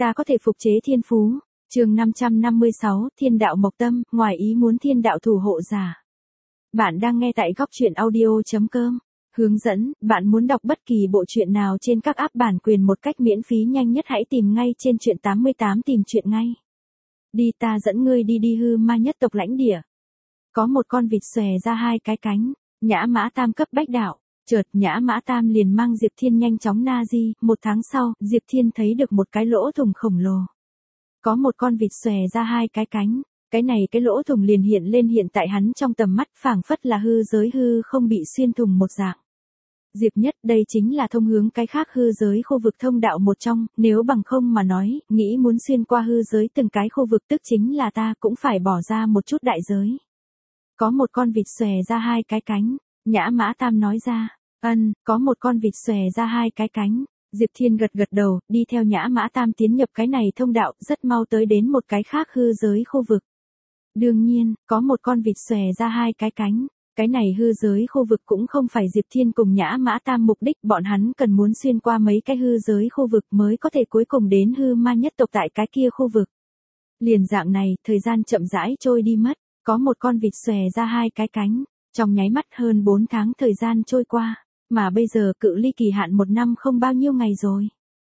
ta có thể phục chế thiên phú. Chương 556, Thiên đạo Mộc Tâm, ngoài ý muốn thiên đạo thủ hộ giả. Bạn đang nghe tại goctruyện audio.com. Hướng dẫn, bạn muốn đọc bất kỳ bộ truyện nào trên các app bản quyền một cách miễn phí nhanh nhất hãy tìm ngay trên truyện 88 tìm truyện ngay. Đi ta dẫn ngươi đi hư ma nhất tộc lãnh địa. Có một con vịt xòe ra hai cái cánh, Nhã Mã Tam cấp bách đạo. Chợt Nhã Mã Tam liền mang Diệp Thiên nhanh chóng na di, 1 tháng sau, Diệp Thiên thấy được một cái lỗ thủng khổng lồ. Có một con vịt xòe ra hai cái cánh, cái lỗ thủng liền hiện lên hiện tại hắn trong tầm mắt phảng phất là hư giới hư không bị xuyên thủng một dạng. Diệp Nhất, đây chính là thông hướng cái khác hư giới khu vực thông đạo một trong, nếu bằng không mà nói, nghĩ muốn xuyên qua hư giới từng cái khu vực tức chính là ta cũng phải bỏ ra một chút đại giới. Có một con vịt xòe ra hai cái cánh, Nhã Mã Tam nói ra. Có một con vịt xòe ra hai cái cánh. Diệp Thiên gật đầu, đi theo Nhã Mã Tam tiến nhập cái này thông đạo, rất mau tới đến một cái khác hư giới khu vực. Đương nhiên, có một con vịt xòe ra hai cái cánh. Cái này hư giới khu vực cũng không phải Diệp Thiên cùng Nhã Mã Tam mục đích, bọn hắn cần muốn xuyên qua mấy cái hư giới khu vực mới có thể cuối cùng đến hư ma nhất tộc tại cái kia khu vực. Liền dạng này, thời gian chậm rãi trôi đi mất, có một con vịt xòe ra hai cái cánh. Trong nháy mắt hơn 4 tháng thời gian trôi qua. Mà bây giờ cự ly kỳ hạn 1 năm không bao nhiêu ngày rồi.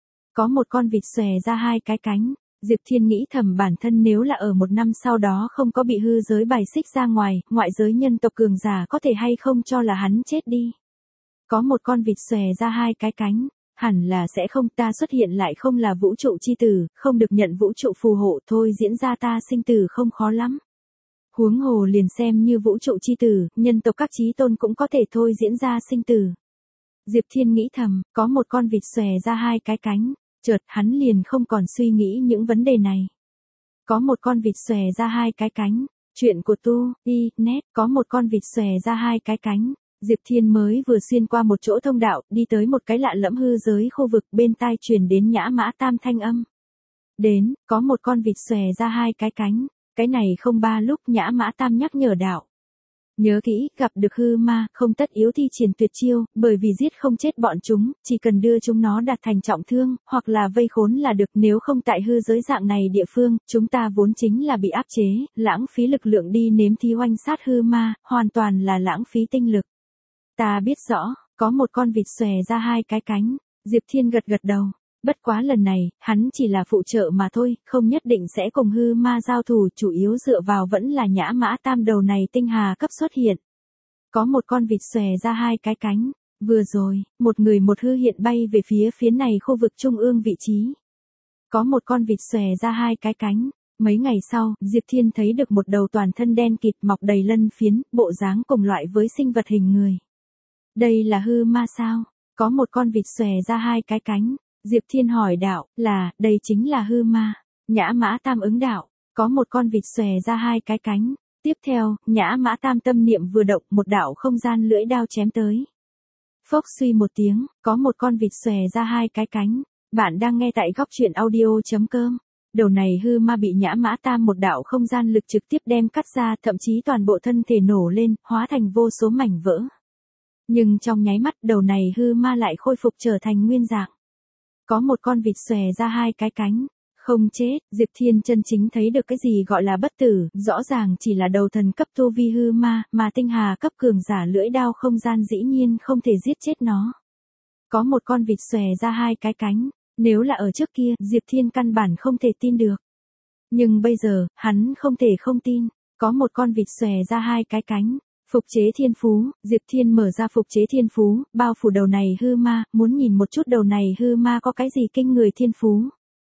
Có một con vịt xòe ra hai cái cánh, Diệp Thiên nghĩ thầm bản thân nếu là ở 1 năm sau đó không có bị hư giới bài xích ra ngoài, ngoại giới nhân tộc cường giả có thể hay không cho là hắn chết đi. Có một con vịt xòe ra hai cái cánh, hẳn là sẽ không, ta xuất hiện lại không là vũ trụ chi tử, không được nhận vũ trụ phù hộ thôi diễn ra ta sinh tử không khó lắm. Huống hồ liền xem như vũ trụ chi tử, nhân tộc các chí tôn cũng có thể thôi diễn ra sinh tử. Diệp Thiên nghĩ thầm, có một con vịt xòe ra hai cái cánh, chợt hắn liền không còn suy nghĩ những vấn đề này. Có một con vịt xòe ra hai cái cánh, chuyện của tu, net, có một con vịt xòe ra hai cái cánh. Diệp Thiên mới vừa xuyên qua một chỗ thông đạo, đi tới một cái lạ lẫm hư giới khu vực, bên tai truyền đến Nhã Mã Tam thanh âm. Đến, có một con vịt xòe ra hai cái cánh, cái này không ba lúc Nhã Mã Tam nhắc nhở đạo. Nhớ kỹ, gặp được hư ma, không tất yếu thi triển tuyệt chiêu, bởi vì giết không chết bọn chúng, chỉ cần đưa chúng nó đạt thành trọng thương, hoặc là vây khốn là được, nếu không tại hư giới dạng này địa phương, chúng ta vốn chính là bị áp chế, lãng phí lực lượng đi nếm thí oanh sát hư ma, hoàn toàn là lãng phí tinh lực. Ta biết rõ, có một con vịt xòe ra hai cái cánh, Diệp Thiên gật đầu. Bất quá lần này, hắn chỉ là phụ trợ mà thôi, không nhất định sẽ cùng hư ma giao thủ, chủ yếu dựa vào vẫn là Nhã Mã Tam đầu này tinh hà cấp xuất hiện. Có một con vịt xòe ra hai cái cánh, vừa rồi, một người một hư hiện bay về phía này khu vực trung ương vị trí. Có một con vịt xòe ra hai cái cánh, mấy ngày sau, Diệp Thiên thấy được một đầu toàn thân đen kịt mọc đầy lân phiến, bộ dáng cùng loại với sinh vật hình người. Đây là hư ma sao? Có một con vịt xòe ra hai cái cánh. Diệp Thiên hỏi đạo, đây chính là hư ma. Nhã Mã Tam ứng đạo, có một con vịt xòe ra hai cái cánh. Tiếp theo, Nhã Mã Tam tâm niệm vừa động, một đạo không gian lưỡi đao chém tới. Phốc suy một tiếng, có một con vịt xòe ra hai cái cánh. Bạn đang nghe tại goctruyện audio.com. Đầu này hư ma bị Nhã Mã Tam một đạo không gian lực trực tiếp đem cắt ra, thậm chí toàn bộ thân thể nổ lên, hóa thành vô số mảnh vỡ. Nhưng trong nháy mắt đầu này hư ma lại khôi phục trở thành nguyên dạng. Có một con vịt xòe ra hai cái cánh, không chết, Diệp Thiên chân chính thấy được cái gì gọi là bất tử, rõ ràng chỉ là đầu thần cấp tu vi hư ma, mà tinh hà cấp cường giả lưỡi đao không gian dĩ nhiên không thể giết chết nó. Có một con vịt xòe ra hai cái cánh, nếu là ở trước kia, Diệp Thiên căn bản không thể tin được. Nhưng bây giờ, hắn không thể không tin, có một con vịt xòe ra hai cái cánh. Phục chế thiên phú, Diệp Thiên mở ra phục chế thiên phú, bao phủ đầu này hư ma, muốn nhìn một chút đầu này hư ma có cái gì kinh người thiên phú.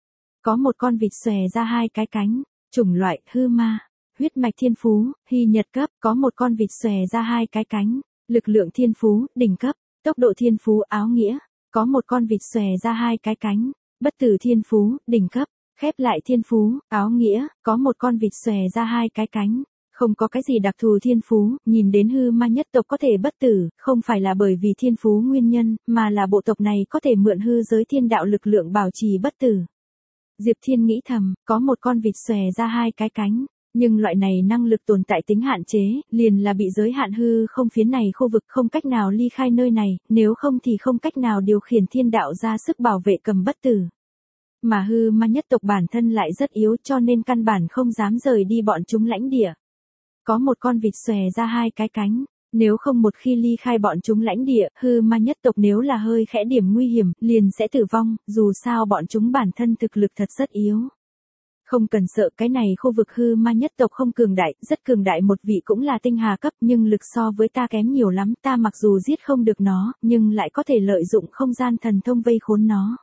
Có một con vịt xòe ra hai cái cánh, chủng loại hư ma, huyết mạch thiên phú, hy nhật cấp, có một con vịt xòe ra hai cái cánh, lực lượng thiên phú, đỉnh cấp, tốc độ thiên phú áo nghĩa, có một con vịt xòe ra hai cái cánh, bất tử thiên phú, đỉnh cấp, khép lại thiên phú, áo nghĩa, có một con vịt xòe ra hai cái cánh. Không có cái gì đặc thù thiên phú, nhìn đến hư ma nhất tộc có thể bất tử, không phải là bởi vì thiên phú nguyên nhân, mà là bộ tộc này có thể mượn hư giới thiên đạo lực lượng bảo trì bất tử. Diệp Thiên nghĩ thầm, có một con vịt xòe ra hai cái cánh, nhưng loại này năng lực tồn tại tính hạn chế, liền là bị giới hạn hư không phiến này khu vực không cách nào ly khai nơi này, nếu không thì không cách nào điều khiển thiên đạo ra sức bảo vệ cầm bất tử. Mà hư ma nhất tộc bản thân lại rất yếu cho nên căn bản không dám rời đi bọn chúng lãnh địa. Có một con vịt xòe ra hai cái cánh. Nếu không một khi ly khai bọn chúng lãnh địa, hư ma nhất tộc nếu là hơi khẽ điểm nguy hiểm, liền sẽ tử vong, dù sao bọn chúng bản thân thực lực thật rất yếu. Không cần sợ, cái này khu vực hư ma nhất tộc không cường đại, rất cường đại một vị cũng là tinh hà cấp nhưng lực so với ta kém nhiều lắm, ta mặc dù giết không được nó, nhưng lại có thể lợi dụng không gian thần thông vây khốn nó.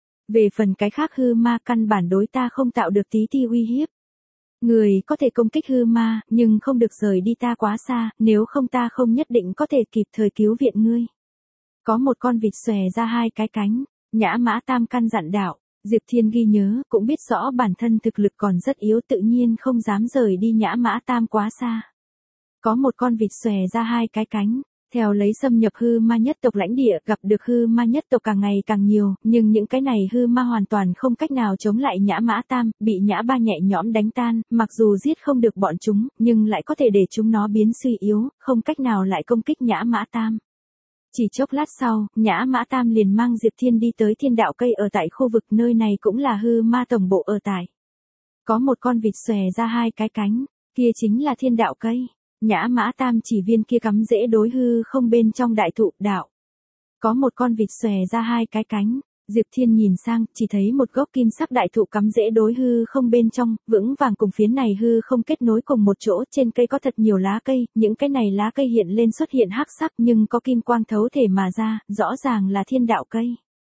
Về phần cái khác hư ma căn bản đối ta không tạo được tí ti uy hiếp. Người có thể công kích hư ma, nhưng không được rời đi ta quá xa, nếu không ta không nhất định có thể kịp thời cứu viện ngươi. Có một con vịt xòe ra hai cái cánh, Nhã Mã Tam căn dặn đạo. Diệp Thiên ghi nhớ, cũng biết rõ bản thân thực lực còn rất yếu tự nhiên không dám rời đi Nhã Mã Tam quá xa. Có một con vịt xòe ra hai cái cánh, theo lấy xâm nhập hư ma nhất tộc lãnh địa, gặp được hư ma nhất tộc càng ngày càng nhiều, nhưng những cái này hư ma hoàn toàn không cách nào chống lại Nhã Mã Tam, bị Nhã Ba nhẹ nhõm đánh tan, mặc dù giết không được bọn chúng, nhưng lại có thể để chúng nó biến suy yếu, không cách nào lại công kích Nhã Mã Tam. Chỉ chốc lát sau, Nhã Mã Tam liền mang Diệp Thiên đi tới thiên đạo cây ở tại khu vực nơi này cũng là hư ma tổng bộ ở tại. Có một con vịt xòe ra hai cái cánh, kia chính là thiên đạo cây. Nhã Mã Tam chỉ viên kia cắm rễ đối hư không bên trong đại thụ đạo. Có một con vịt xòe ra hai cái cánh, Diệp Thiên nhìn sang, chỉ thấy một gốc kim sắc đại thụ cắm rễ đối hư không bên trong, vững vàng cùng phía này hư không kết nối cùng một chỗ, trên cây có thật nhiều lá cây, những cái này lá cây hiện lên xuất hiện hắc sắc nhưng có kim quang thấu thể mà ra, rõ ràng là thiên đạo cây.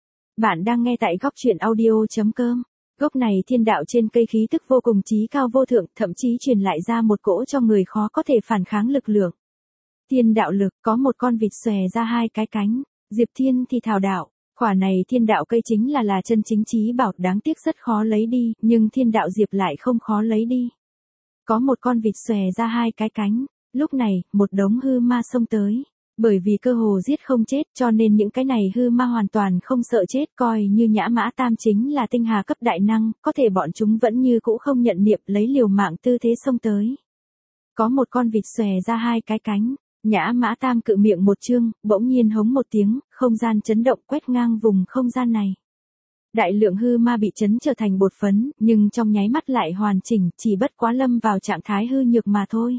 Bạn đang nghe tại góc truyện audio.com. Gốc này thiên đạo trên cây khí tức vô cùng chí cao vô thượng, thậm chí truyền lại ra một cỗ cho người khó có thể phản kháng lực lượng. Thiên đạo lực, có một con vịt xòe ra hai cái cánh, Diệp Thiên thì thảo đạo. Quả này thiên đạo cây chính là chân chính chí bảo, đáng tiếc rất khó lấy đi, nhưng thiên đạo diệp lại không khó lấy đi. Có một con vịt xòe ra hai cái cánh, lúc này, một đống hư ma xông tới. Bởi vì cơ hồ giết không chết cho nên những cái này hư ma hoàn toàn không sợ chết, coi như Nhã Mã Tam chính là tinh hà cấp đại năng, có thể bọn chúng vẫn như cũ không nhận niệm lấy liều mạng tư thế xông tới. Có một con vịt xòe ra hai cái cánh. Nhã Mã Tam cự miệng một chương, bỗng nhiên hống một tiếng, không gian chấn động quét ngang vùng không gian này. Đại lượng hư ma bị chấn trở thành bột phấn, nhưng trong nháy mắt lại hoàn chỉnh, chỉ bất quá lâm vào trạng thái hư nhược mà thôi.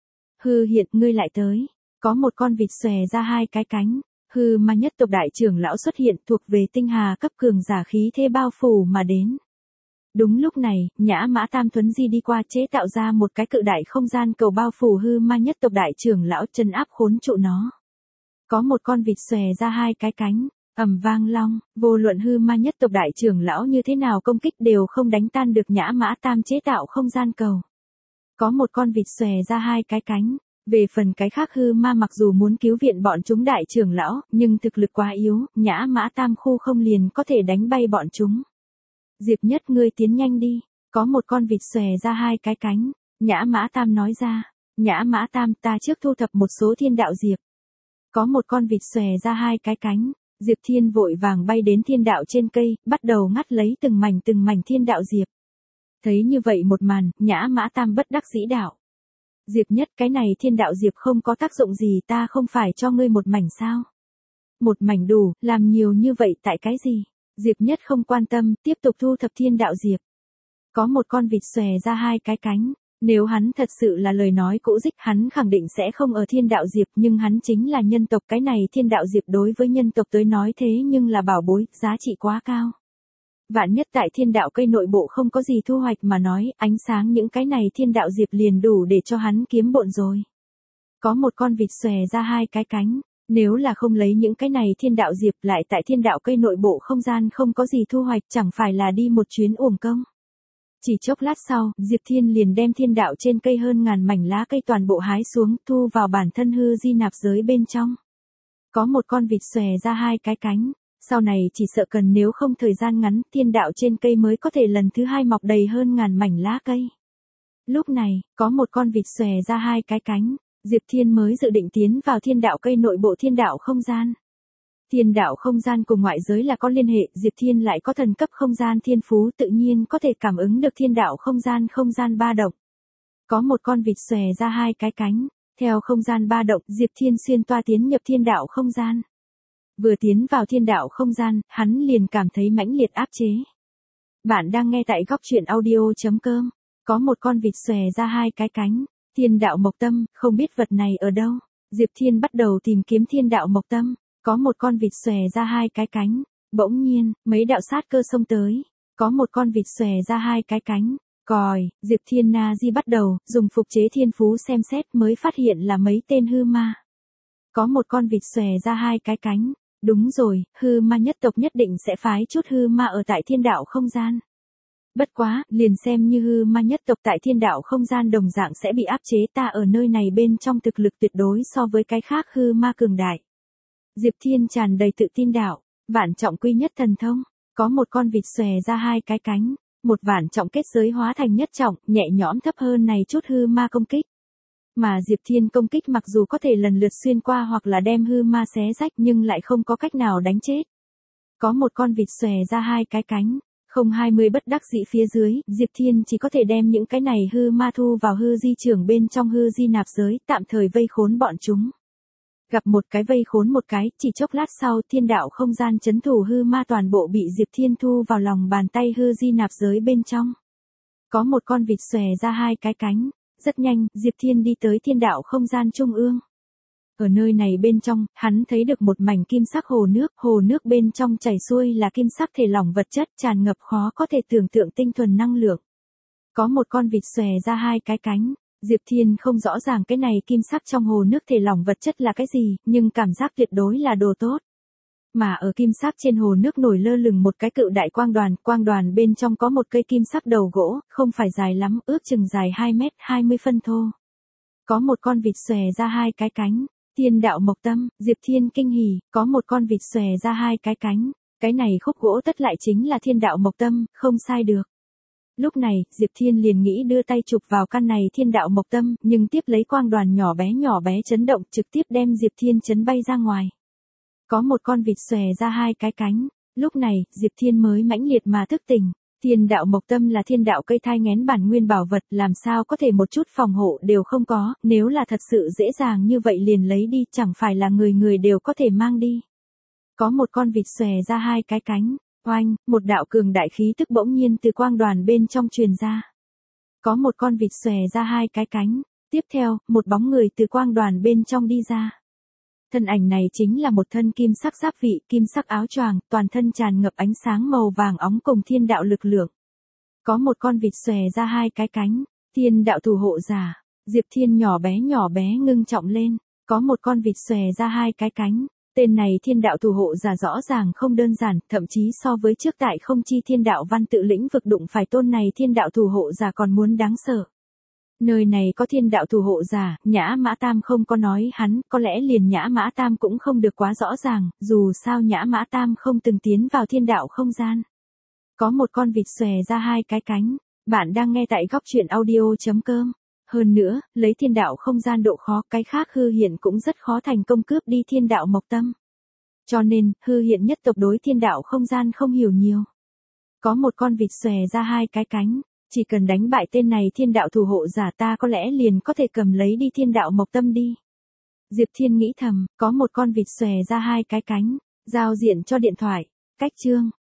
Hư hiện, ngươi lại tới. Có một con vịt xòe ra hai cái cánh, hư ma nhất tộc đại trưởng lão xuất hiện, thuộc về tinh hà cấp cường giả khí thế bao phủ mà đến. Đúng lúc này, Nhã Mã Tam thuấn di đi qua chế tạo ra một cái cự đại không gian cầu bao phủ hư ma nhất tộc đại trưởng lão, chân áp khốn trụ nó. Có một con vịt xòe ra hai cái cánh, ầm vang long, vô luận hư ma nhất tộc đại trưởng lão như thế nào công kích đều không đánh tan được Nhã Mã Tam chế tạo không gian cầu. Có một con vịt xòe ra hai cái cánh. Về phần cái khác hư ma mặc dù muốn cứu viện bọn chúng đại trưởng lão, nhưng thực lực quá yếu, Nhã Mã Tam khu không liền có thể đánh bay bọn chúng. Diệp Nhất, ngươi tiến nhanh đi, có một con vịt xòe ra hai cái cánh, Nhã Mã Tam nói ra. Nhã Mã Tam, ta trước thu thập một số thiên đạo diệp. Có một con vịt xòe ra hai cái cánh, Diệp Thiên vội vàng bay đến thiên đạo trên cây, bắt đầu ngắt lấy từng mảnh thiên đạo diệp. Thấy như vậy một màn, Nhã Mã Tam bất đắc dĩ đạo. Diệp Nhất, cái này thiên đạo diệp không có tác dụng gì, ta không phải cho ngươi một mảnh sao? Một mảnh đủ, làm nhiều như vậy tại cái gì? Diệp Nhất không quan tâm, tiếp tục thu thập thiên đạo diệp. Có một con vịt xòe ra hai cái cánh, nếu hắn thật sự là lời nói cũ dích hắn khẳng định sẽ không ở thiên đạo diệp, nhưng hắn chính là nhân tộc, cái này thiên đạo diệp đối với nhân tộc tới nói thế nhưng là bảo bối, giá trị quá cao. Vạn nhất tại thiên đạo cây nội bộ không có gì thu hoạch mà nói, ánh sáng những cái này thiên đạo diệp liền đủ để cho hắn kiếm bộn rồi. Có một con vịt xòe ra hai cái cánh, nếu là không lấy những cái này thiên đạo diệp lại tại thiên đạo cây nội bộ không gian không có gì thu hoạch, chẳng phải là đi một chuyến uổng công. Chỉ chốc lát sau, Diệp Thiên liền đem thiên đạo trên cây hơn ngàn mảnh lá cây toàn bộ hái xuống, thu vào bản thân hư di nạp giới bên trong. Có một con vịt xòe ra hai cái cánh. Sau này chỉ sợ cần nếu không thời gian ngắn, thiên đạo trên cây mới có thể lần thứ hai mọc đầy hơn ngàn mảnh lá cây. Lúc này, có một con vịt xòe ra hai cái cánh, Diệp Thiên mới dự định tiến vào thiên đạo cây nội bộ thiên đạo không gian. Thiên đạo không gian cùng ngoại giới là có liên hệ, Diệp Thiên lại có thần cấp không gian thiên phú, tự nhiên có thể cảm ứng được thiên đạo không gian ba động. Có một con vịt xòe ra hai cái cánh, theo không gian ba động, Diệp Thiên xuyên toa tiến nhập thiên đạo không gian. Vừa tiến vào thiên đạo không gian, hắn liền cảm thấy mãnh liệt áp chế. Bạn đang nghe tại góc truyện audio.com. Có một con vịt xòe ra hai cái cánh. Thiên đạo Mộc Tâm, không biết vật này ở đâu. Diệp Thiên bắt đầu tìm kiếm thiên đạo Mộc Tâm. Có một con vịt xòe ra hai cái cánh. Bỗng nhiên, mấy đạo sát cơ xông tới. Có một con vịt xòe ra hai cái cánh. Còi, Diệp Thiên Na Di bắt đầu, dùng phục chế thiên phú xem xét mới phát hiện là mấy tên hư ma. Có một con vịt xòe ra hai cái cánh. Đúng rồi, hư ma nhất tộc nhất định sẽ phái chút hư ma ở tại thiên đạo không gian. Bất quá, liền xem như hư ma nhất tộc tại thiên đạo không gian đồng dạng sẽ bị áp chế, ta ở nơi này bên trong thực lực tuyệt đối so với cái khác hư ma cường đại. Diệp Thiên tràn đầy tự tin đạo, vạn trọng quy nhất thần thông, có một con vịt xòe ra hai cái cánh, một vạn trọng kết giới hóa thành nhất trọng, nhẹ nhõm thấp hơn này chút hư ma công kích. Mà Diệp Thiên công kích mặc dù có thể lần lượt xuyên qua hoặc là đem hư ma xé rách nhưng lại không có cách nào đánh chết. Có một con vịt xòe ra hai cái cánh, không 20 bất đắc dĩ phía dưới, Diệp Thiên chỉ có thể đem những cái này hư ma thu vào hư di trường bên trong hư di nạp giới, tạm thời vây khốn bọn chúng. Gặp một cái vây khốn một cái, chỉ chốc lát sau thiên đạo không gian chấn thủ hư ma toàn bộ bị Diệp Thiên thu vào lòng bàn tay hư di nạp giới bên trong. Có một con vịt xòe ra hai cái cánh. Rất nhanh, Diệp Thiên đi tới thiên đạo không gian trung ương. Ở nơi này bên trong, hắn thấy được một mảnh kim sắc hồ nước bên trong chảy xuôi là kim sắc thể lỏng vật chất tràn ngập khó có thể tưởng tượng tinh thuần năng lượng. Có một con vịt xòe ra hai cái cánh, Diệp Thiên không rõ ràng cái này kim sắc trong hồ nước thể lỏng vật chất là cái gì, nhưng cảm giác tuyệt đối là đồ tốt. Mà ở kim sắc trên hồ nước nổi lơ lửng một cái cự đại quang đoàn bên trong có một cây kim sắc đầu gỗ, không phải dài lắm, ước chừng dài 2 mét 20 phân thô. Có một con vịt xòe ra hai cái cánh, thiên đạo Mộc Tâm, Diệp Thiên kinh hỉ, có một con vịt xòe ra hai cái cánh, cái này khúc gỗ tất lại chính là thiên đạo Mộc Tâm, không sai được. Lúc này, Diệp Thiên liền nghĩ đưa tay chụp vào căn này thiên đạo Mộc Tâm, nhưng tiếp lấy quang đoàn nhỏ bé chấn động trực tiếp đem Diệp Thiên chấn bay ra ngoài. Có một con vịt xòe ra hai cái cánh, lúc này, Diệp Thiên mới mãnh liệt mà thức tỉnh. Thiên đạo Mộc Tâm là thiên đạo cây thai nghén bản nguyên bảo vật, làm sao có thể một chút phòng hộ đều không có, nếu là thật sự dễ dàng như vậy liền lấy đi, chẳng phải là người người đều có thể mang đi. Có một con vịt xòe ra hai cái cánh, oanh, một đạo cường đại khí tức bỗng nhiên từ quang đoàn bên trong truyền ra. Có một con vịt xòe ra hai cái cánh, tiếp theo, một bóng người từ quang đoàn bên trong đi ra. Thân ảnh này chính là một thân kim sắc giáp vị, kim sắc áo choàng, toàn thân tràn ngập ánh sáng màu vàng óng cùng thiên đạo lực lượng. Có một con vịt xòe ra hai cái cánh, thiên đạo thủ hộ giả. Diệp Thiên nhỏ bé ngưng trọng lên, có một con vịt xòe ra hai cái cánh. Tên này thiên đạo thủ hộ giả rõ ràng không đơn giản, thậm chí so với trước tại không chi thiên đạo văn tự lĩnh vực đụng phải tôn này thiên đạo thủ hộ giả còn muốn đáng sợ. Nơi này có thiên đạo thủ hộ giả, Nhã Mã Tam không có nói hắn, có lẽ liền Nhã Mã Tam cũng không được quá rõ ràng, dù sao Nhã Mã Tam không từng tiến vào thiên đạo không gian. Có một con vịt xòe ra hai cái cánh, bạn đang nghe tại góc truyện audio.com. Hơn nữa, lấy thiên đạo không gian độ khó, cái khác hư hiện cũng rất khó thành công cướp đi thiên đạo Mộc Tâm. Cho nên, hư hiện nhất tộc đối thiên đạo không gian không hiểu nhiều. Có một con vịt xòe ra hai cái cánh. Chỉ cần đánh bại tên này thiên đạo thủ hộ giả ta có lẽ liền có thể cầm lấy đi thiên đạo Mộc Tâm đi. Diệp Thiên nghĩ thầm, có một con vịt xòe ra hai cái cánh, giao diện cho điện thoại, cách chương.